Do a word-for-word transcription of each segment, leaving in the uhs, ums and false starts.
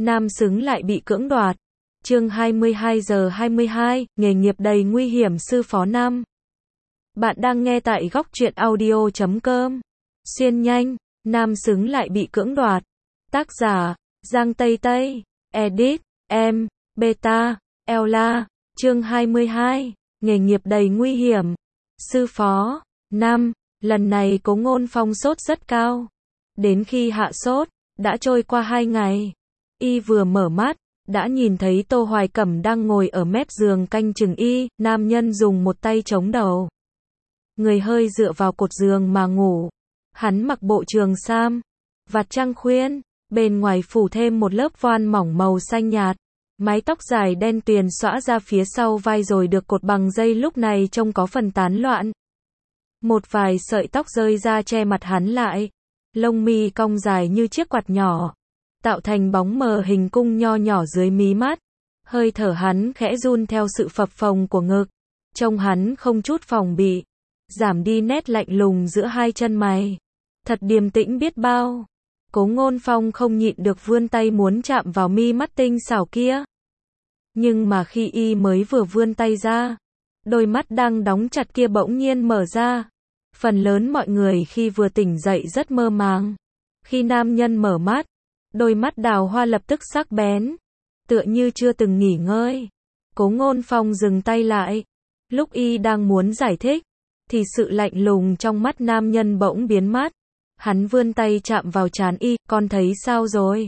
nam xứng lại bị cưỡng đoạt. Chương hai mươi hai giờ hai mươi hai, nghề nghiệp đầy nguy hiểm sư phó năm. Bạn đang nghe tại góc truyện audio chấm com. Xuyên nhanh, nam xứng lại bị cưỡng đoạt. Tác giả, Giang Tây Tây, edit, em, beta, Ella. Chương hai mươi hai, nghề nghiệp đầy nguy hiểm. Sư phó, năm, lần này Cố Ngôn Phong sốt rất cao. Đến khi hạ sốt, đã trôi qua hai ngày. Y vừa mở mắt, đã nhìn thấy Tô Hoài Cẩm đang ngồi ở mép giường canh chừng y, nam nhân dùng một tay chống đầu. Người hơi dựa vào cột giường mà ngủ. Hắn mặc bộ trường sam, vạt trăng khuyên, bên ngoài phủ thêm một lớp voan mỏng màu xanh nhạt. Mái tóc dài đen tuyền xõa ra phía sau vai rồi được cột bằng dây, lúc này trông có phần tán loạn. Một vài sợi tóc rơi ra che mặt hắn lại. Lông mi cong dài như chiếc quạt nhỏ, tạo thành bóng mờ hình cung nho nhỏ dưới mí mắt. Hơi thở hắn khẽ run theo sự phập phồng của ngực. Trông hắn không chút phòng bị, giảm đi nét lạnh lùng giữa hai chân mày. Thật điềm tĩnh biết bao. Cố Ngôn Phong không nhịn được vươn tay muốn chạm vào mi mắt tinh xảo kia. Nhưng mà khi y mới vừa vươn tay ra, đôi mắt đang đóng chặt kia bỗng nhiên mở ra. Phần lớn mọi người khi vừa tỉnh dậy rất mơ màng. Khi nam nhân mở mắt, đôi mắt đào hoa lập tức sắc bén, tựa như chưa từng nghỉ ngơi. Cố Ngôn Phong dừng tay lại. Lúc y đang muốn giải thích, thì sự lạnh lùng trong mắt nam nhân bỗng biến mất. Hắn vươn tay chạm vào trán y, con thấy sao rồi?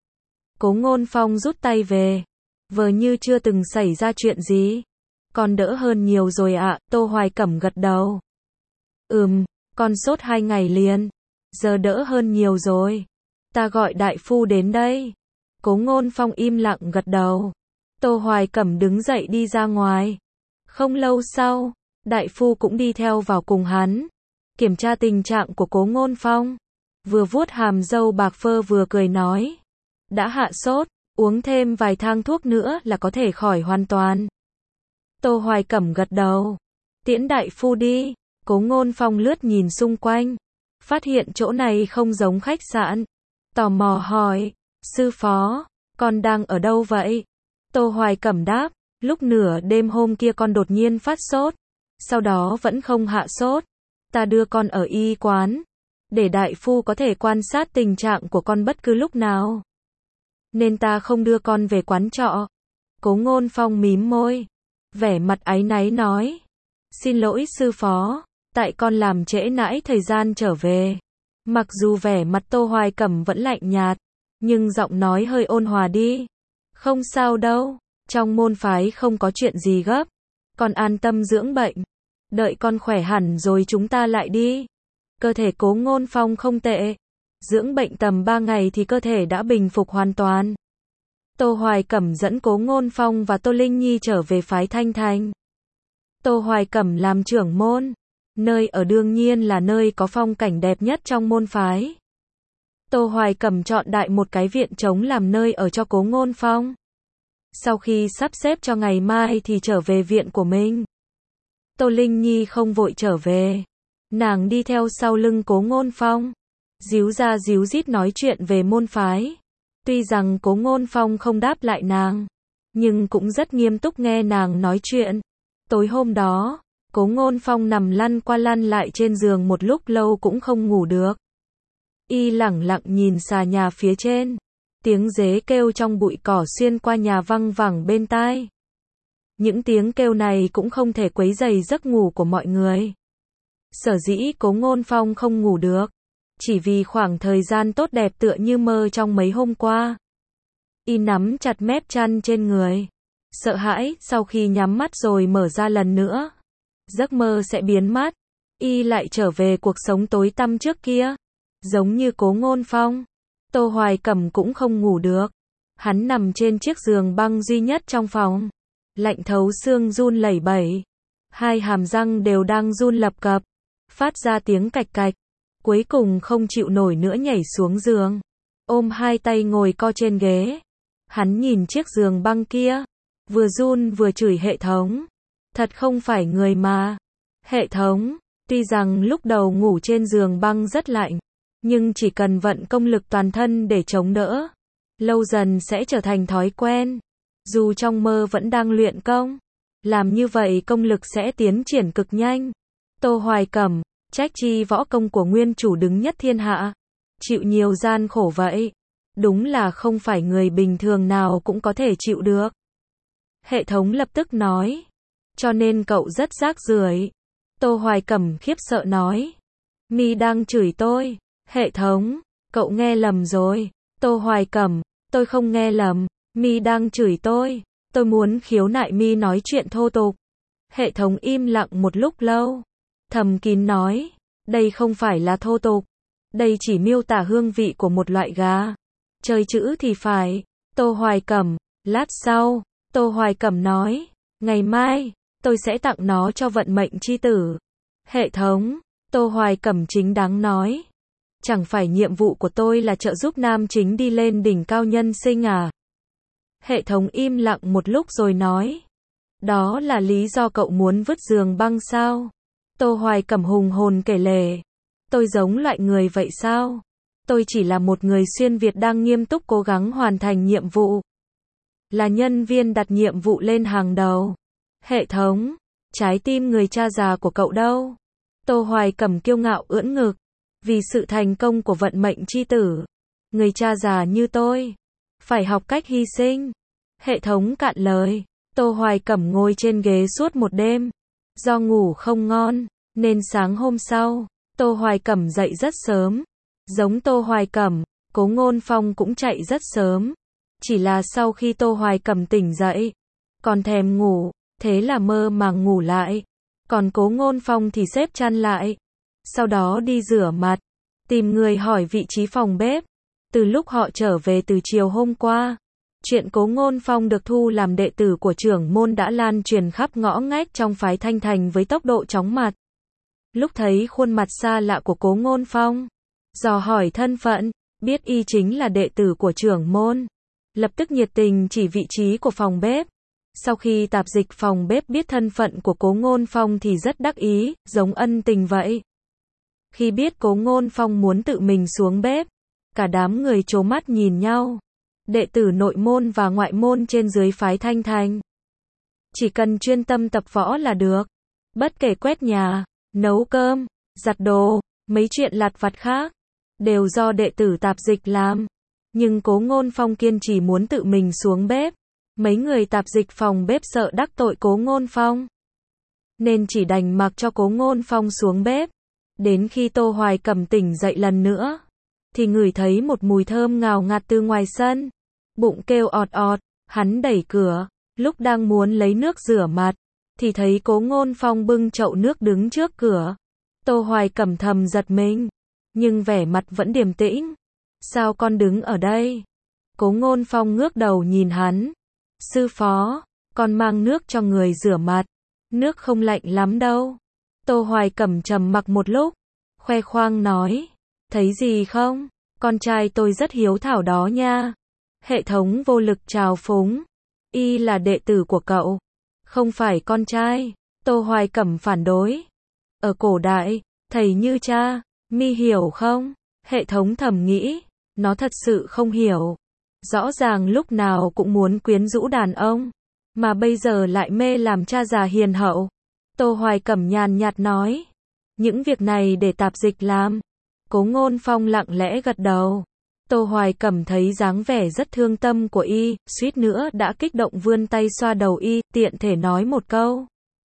Cố Ngôn Phong rút tay về, vờ như chưa từng xảy ra chuyện gì. Con đỡ hơn nhiều rồi ạ, Tô Hoài Cẩm gật đầu. Ừm, con sốt hai ngày liền, giờ đỡ hơn nhiều rồi. Ta gọi đại phu đến đây. Cố Ngôn Phong im lặng gật đầu. Tô Hoài Cẩm đứng dậy đi ra ngoài. Không lâu sau, đại phu cũng đi theo vào cùng hắn, kiểm tra tình trạng của Cố Ngôn Phong. Vừa vuốt hàm râu bạc phơ vừa cười nói, đã hạ sốt, uống thêm vài thang thuốc nữa là có thể khỏi hoàn toàn. Tô Hoài Cẩm gật đầu. Tiễn đại phu đi. Cố Ngôn Phong lướt nhìn xung quanh, phát hiện chỗ này không giống khách sạn. Tò mò hỏi, sư phó, con đang ở đâu vậy? Tô Hoài Cẩm đáp, lúc nửa đêm hôm kia con đột nhiên phát sốt, sau đó vẫn không hạ sốt. Ta đưa con ở y quán, để đại phu có thể quan sát tình trạng của con bất cứ lúc nào. Nên ta không đưa con về quán trọ. Cố Ngôn Phong mím môi, vẻ mặt áy náy nói, xin lỗi sư phó, tại con làm trễ nãi thời gian trở về. Mặc dù vẻ mặt Tô Hoài Cẩm vẫn lạnh nhạt, nhưng giọng nói hơi ôn hòa đi. Không sao đâu, trong môn phái không có chuyện gì gấp. Con an tâm dưỡng bệnh, đợi con khỏe hẳn rồi chúng ta lại đi. Cơ thể Cố Ngôn Phong không tệ, dưỡng bệnh tầm ba ngày thì cơ thể đã bình phục hoàn toàn. Tô Hoài Cẩm dẫn Cố Ngôn Phong và Tô Linh Nhi trở về phái Thanh Thành. Tô Hoài Cẩm làm trưởng môn, nơi ở đương nhiên là nơi có phong cảnh đẹp nhất trong môn phái. Tô Hoài Cẩm chọn đại một cái viện trống làm nơi ở cho Cố Ngôn Phong. Sau khi sắp xếp cho ngày mai thì trở về viện của mình. Tô Linh Nhi không vội trở về, nàng đi theo sau lưng Cố Ngôn Phong, díu ra díu dít nói chuyện về môn phái. Tuy rằng Cố Ngôn Phong không đáp lại nàng, nhưng cũng rất nghiêm túc nghe nàng nói chuyện. Tối hôm đó, Cố Ngôn Phong nằm lăn qua lăn lại trên giường một lúc lâu cũng không ngủ được. Y lẳng lặng nhìn xà nhà phía trên, tiếng dế kêu trong bụi cỏ xuyên qua nhà văng vẳng bên tai. Những tiếng kêu này cũng không thể quấy rầy giấc ngủ của mọi người. Sở dĩ Cố Ngôn Phong không ngủ được, chỉ vì khoảng thời gian tốt đẹp tựa như mơ trong mấy hôm qua. Y nắm chặt mép chăn trên người, sợ hãi sau khi nhắm mắt rồi mở ra lần nữa, giấc mơ sẽ biến mất. Y lại trở về cuộc sống tối tăm trước kia. Giống như Cố Ngôn Phong, Tô Hoài Cẩm cũng không ngủ được. Hắn nằm trên chiếc giường băng duy nhất trong phòng, lạnh thấu xương run lẩy bẩy. Hai hàm răng đều đang run lập cập, phát ra tiếng cạch cạch. Cuối cùng không chịu nổi nữa nhảy xuống giường, ôm hai tay ngồi co trên ghế. Hắn nhìn chiếc giường băng kia, vừa run vừa chửi hệ thống. Thật không phải người mà. Hệ thống, tuy rằng lúc đầu ngủ trên giường băng rất lạnh, nhưng chỉ cần vận công lực toàn thân để chống đỡ, lâu dần sẽ trở thành thói quen. Dù trong mơ vẫn đang luyện công, làm như vậy công lực sẽ tiến triển cực nhanh. Tô Hoài Cẩm, trách chi võ công của nguyên chủ đứng nhất thiên hạ, chịu nhiều gian khổ vậy, đúng là không phải người bình thường nào cũng có thể chịu được. Hệ thống lập tức nói, cho nên cậu rất rác rưởi. Tô Hoài Cẩm khiếp sợ nói, mi đang chửi tôi. Hệ thống, cậu nghe lầm rồi. Tô Hoài Cẩm, tôi không nghe lầm, mi đang chửi tôi. Tôi muốn khiếu nại mi nói chuyện thô tục. Hệ thống im lặng một lúc lâu, thầm kín nói, đây không phải là thô tục, đây chỉ miêu tả hương vị của một loại gà. Chơi chữ thì phải. Tô Hoài Cẩm, lát sau, Tô Hoài Cẩm nói, ngày mai, tôi sẽ tặng nó cho vận mệnh chi tử. Hệ thống, Tô Hoài Cẩm chính đáng nói, chẳng phải nhiệm vụ của tôi là trợ giúp nam chính đi lên đỉnh cao nhân sinh à? Hệ thống im lặng một lúc rồi nói, đó là lý do cậu muốn vứt giường băng sao? Tô Hoài Cẩm hùng hồn kể lể, tôi giống loại người vậy sao? Tôi chỉ là một người xuyên Việt đang nghiêm túc cố gắng hoàn thành nhiệm vụ. Là nhân viên đặt nhiệm vụ lên hàng đầu. Hệ thống, trái tim người cha già của cậu đâu? Tô Hoài Cẩm kiêu ngạo ưỡn ngực, vì sự thành công của vận mệnh chi tử, người cha già như tôi phải học cách hy sinh. Hệ thống cạn lời. Tô Hoài Cẩm ngồi trên ghế suốt một đêm, do ngủ không ngon nên sáng hôm sau, Tô Hoài Cẩm dậy rất sớm. Giống Tô Hoài Cẩm, Cố Ngôn Phong cũng chạy rất sớm. Chỉ là sau khi Tô Hoài Cẩm tỉnh dậy, còn thèm ngủ, thế là mơ màng ngủ lại. Còn Cố Ngôn Phong thì xếp chăn lại, sau đó đi rửa mặt, tìm người hỏi vị trí phòng bếp. Từ lúc họ trở về từ chiều hôm qua, chuyện Cố Ngôn Phong được thu làm đệ tử của trưởng môn đã lan truyền khắp ngõ ngách trong phái Thanh Thành với tốc độ chóng mặt. Lúc thấy khuôn mặt xa lạ của Cố Ngôn Phong, dò hỏi thân phận, biết y chính là đệ tử của trưởng môn, lập tức nhiệt tình chỉ vị trí của phòng bếp. Sau khi tạp dịch phòng bếp biết thân phận của Cố Ngôn Phong thì rất đắc ý, giống ân tình vậy. Khi biết Cố Ngôn Phong muốn tự mình xuống bếp, cả đám người trố mắt nhìn nhau. Đệ tử nội môn và ngoại môn trên dưới phái Thanh Thành, chỉ cần chuyên tâm tập võ là được. Bất kể quét nhà, nấu cơm, giặt đồ, mấy chuyện lặt vặt khác, đều do đệ tử tạp dịch làm. Nhưng Cố Ngôn Phong kiên trì muốn tự mình xuống bếp. Mấy người tạp dịch phòng bếp sợ đắc tội Cố Ngôn Phong, nên chỉ đành mặc cho Cố Ngôn Phong xuống bếp. Đến khi Tô Hoài Cẩm tỉnh dậy lần nữa, thì ngửi thấy một mùi thơm ngào ngạt từ ngoài sân. Bụng kêu ọt ọt, hắn đẩy cửa, lúc đang muốn lấy nước rửa mặt, thì thấy Cố Ngôn Phong bưng chậu nước đứng trước cửa. Tô Hoài Cẩm thầm giật mình, nhưng vẻ mặt vẫn điềm tĩnh. Sao con đứng ở đây? Cố Ngôn Phong ngước đầu nhìn hắn. Sư phó, con mang nước cho người rửa mặt. Nước không lạnh lắm đâu. Tô Hoài Cẩm trầm mặc một lúc, khoe khoang nói, thấy gì không? Con trai tôi rất hiếu thảo đó nha. Hệ thống vô lực trào phúng, y là đệ tử của cậu, không phải con trai. Tô Hoài Cẩm phản đối. Ở cổ đại, thầy như cha, mi hiểu không? Hệ thống thầm nghĩ, nó thật sự không hiểu. Rõ ràng lúc nào cũng muốn quyến rũ đàn ông, mà bây giờ lại mê làm cha già hiền hậu. Tô Hoài Cẩm nhàn nhạt nói, những việc này để tạp dịch làm. Cố Ngôn Phong lặng lẽ gật đầu. Tô Hoài Cẩm thấy dáng vẻ rất thương tâm của y, suýt nữa đã kích động vươn tay xoa đầu y, tiện thể nói một câu.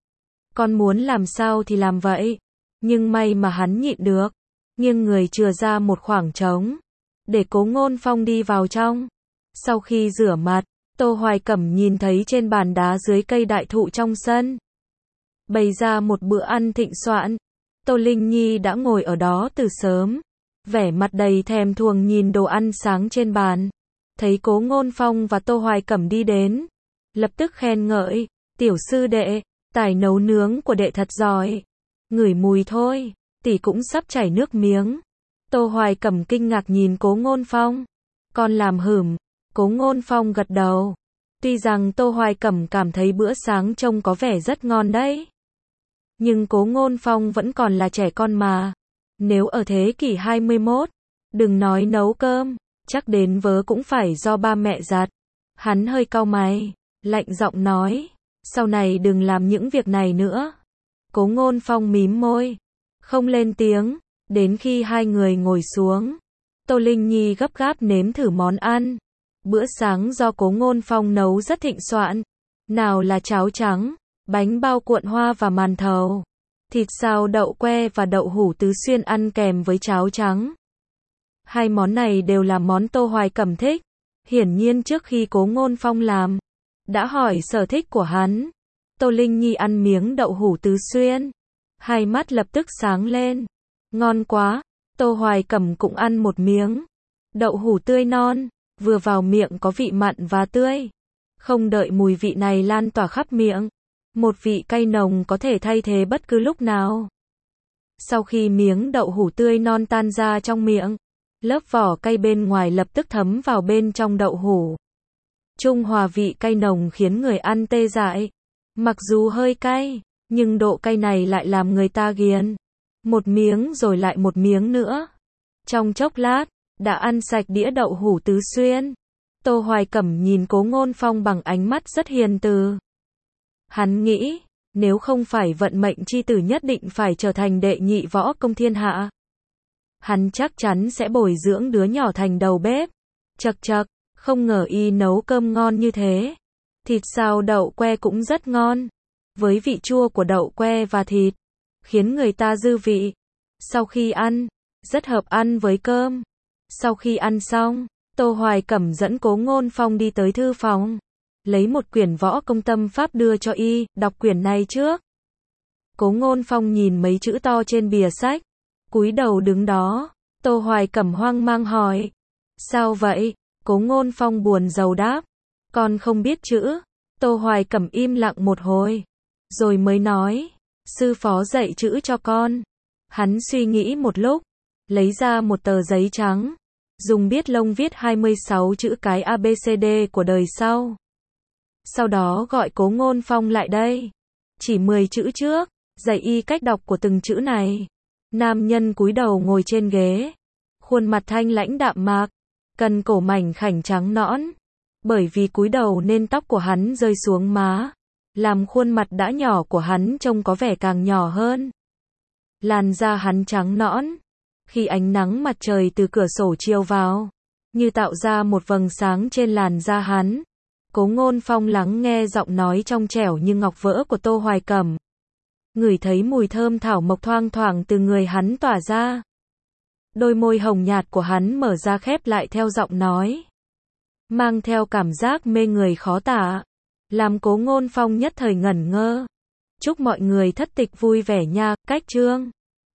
Con muốn làm sao thì làm vậy. Nhưng may mà hắn nhịn được, nghiêng người chừa ra một khoảng trống, để Cố Ngôn Phong đi vào trong. Sau khi rửa mặt, Tô Hoài Cẩm nhìn thấy trên bàn đá dưới cây đại thụ trong sân, bày ra một bữa ăn thịnh soạn. Tô Linh Nhi đã ngồi ở đó từ sớm, vẻ mặt đầy thèm thuồng nhìn đồ ăn sáng trên bàn. Thấy Cố Ngôn Phong và Tô Hoài Cẩm đi đến, lập tức khen ngợi, tiểu sư đệ, tài nấu nướng của đệ thật giỏi. Ngửi mùi thôi, tỷ cũng sắp chảy nước miếng. Tô Hoài Cẩm kinh ngạc nhìn Cố Ngôn Phong. Con làm hửm. Cố Ngôn Phong gật đầu. Tuy rằng Tô Hoài Cẩm cảm thấy bữa sáng trông có vẻ rất ngon đấy, nhưng Cố Ngôn Phong vẫn còn là trẻ con mà. Nếu ở thế kỷ hai mươi mốt, đừng nói nấu cơm, Chắc đến vớ cũng phải do ba mẹ giặt. Hắn hơi cau mày, lạnh giọng nói, sau này đừng làm những việc này nữa. Cố Ngôn Phong mím môi, không lên tiếng, đến khi hai người ngồi xuống. Tô Linh Nhi gấp gáp nếm thử món ăn. Bữa sáng do Cố Ngôn Phong nấu rất thịnh soạn. Nào là cháo trắng, bánh bao cuộn hoa và màn thầu, thịt xào đậu que và đậu hũ tứ xuyên ăn kèm với cháo trắng. Hai món này đều là món Tô Hoài Cẩm thích. Hiển nhiên trước khi Cố Ngôn Phong làm, đã hỏi sở thích của hắn. Tô Linh Nhi ăn miếng đậu hũ tứ xuyên, hai mắt lập tức sáng lên. Ngon quá. Tô Hoài Cẩm cũng ăn một miếng. Đậu hũ tươi non, vừa vào miệng có vị mặn và tươi. Không đợi mùi vị này lan tỏa khắp miệng, một vị cay nồng có thể thay thế bất cứ lúc nào. Sau khi miếng đậu hũ tươi non tan ra trong miệng, lớp vỏ cay bên ngoài lập tức thấm vào bên trong đậu hũ. Trung hòa vị cay nồng khiến người ăn tê dại. Mặc dù hơi cay, nhưng độ cay này lại làm người ta ghiền. Một miếng rồi lại một miếng nữa. Trong chốc lát, đã ăn sạch đĩa đậu hũ tứ xuyên. Tô Hoài Cẩm nhìn Cố Ngôn Phong bằng ánh mắt rất hiền từ. Hắn nghĩ, nếu không phải vận mệnh chi tử nhất định phải trở thành đệ nhị võ công thiên hạ, hắn chắc chắn sẽ bồi dưỡng đứa nhỏ thành đầu bếp. Chậc chậc, không ngờ y nấu cơm ngon như thế. Thịt xào đậu que cũng rất ngon, với vị chua của đậu que và thịt, khiến người ta dư vị. Sau khi ăn, rất hợp ăn với cơm. Sau khi ăn xong, Tô Hoài Cẩm dẫn Cố Ngôn Phong đi tới thư phòng, lấy một quyển võ công tâm pháp đưa cho y, đọc quyển này trước. Cố Ngôn Phong nhìn mấy chữ to trên bìa sách, cúi đầu đứng đó. Tô Hoài Cẩm hoang mang hỏi, sao vậy? Cố Ngôn Phong buồn rầu đáp, con không biết chữ. Tô Hoài Cẩm im lặng một hồi, rồi mới nói, sư phó dạy chữ cho con. Hắn suy nghĩ một lúc, lấy ra một tờ giấy trắng, dùng viết lông viết hai mươi sáu chữ cái a bê xê đê của đời sau. Sau đó gọi Cố Ngôn Phong lại đây, chỉ mười chữ trước, dạy y cách đọc của từng chữ này. Nam nhân cúi đầu ngồi trên ghế, khuôn mặt thanh lãnh đạm mạc, cần cổ mảnh khảnh trắng nõn. Bởi vì cúi đầu nên tóc của hắn rơi xuống má, làm khuôn mặt đã nhỏ của hắn trông có vẻ càng nhỏ hơn. Làn da hắn trắng nõn, khi ánh nắng mặt trời từ cửa sổ chiếu vào, như tạo ra một vầng sáng trên làn da hắn. Cố Ngôn Phong lắng nghe giọng nói trong trẻo như ngọc vỡ của Tô Hoài Cẩm, ngửi thấy mùi thơm thảo mộc thoang thoảng từ người hắn tỏa ra. Đôi môi hồng nhạt của hắn mở ra khép lại theo giọng nói, mang theo cảm giác mê người khó tả, làm Cố Ngôn Phong nhất thời ngẩn ngơ. Chúc mọi người thất tịch vui vẻ nha. Cách chương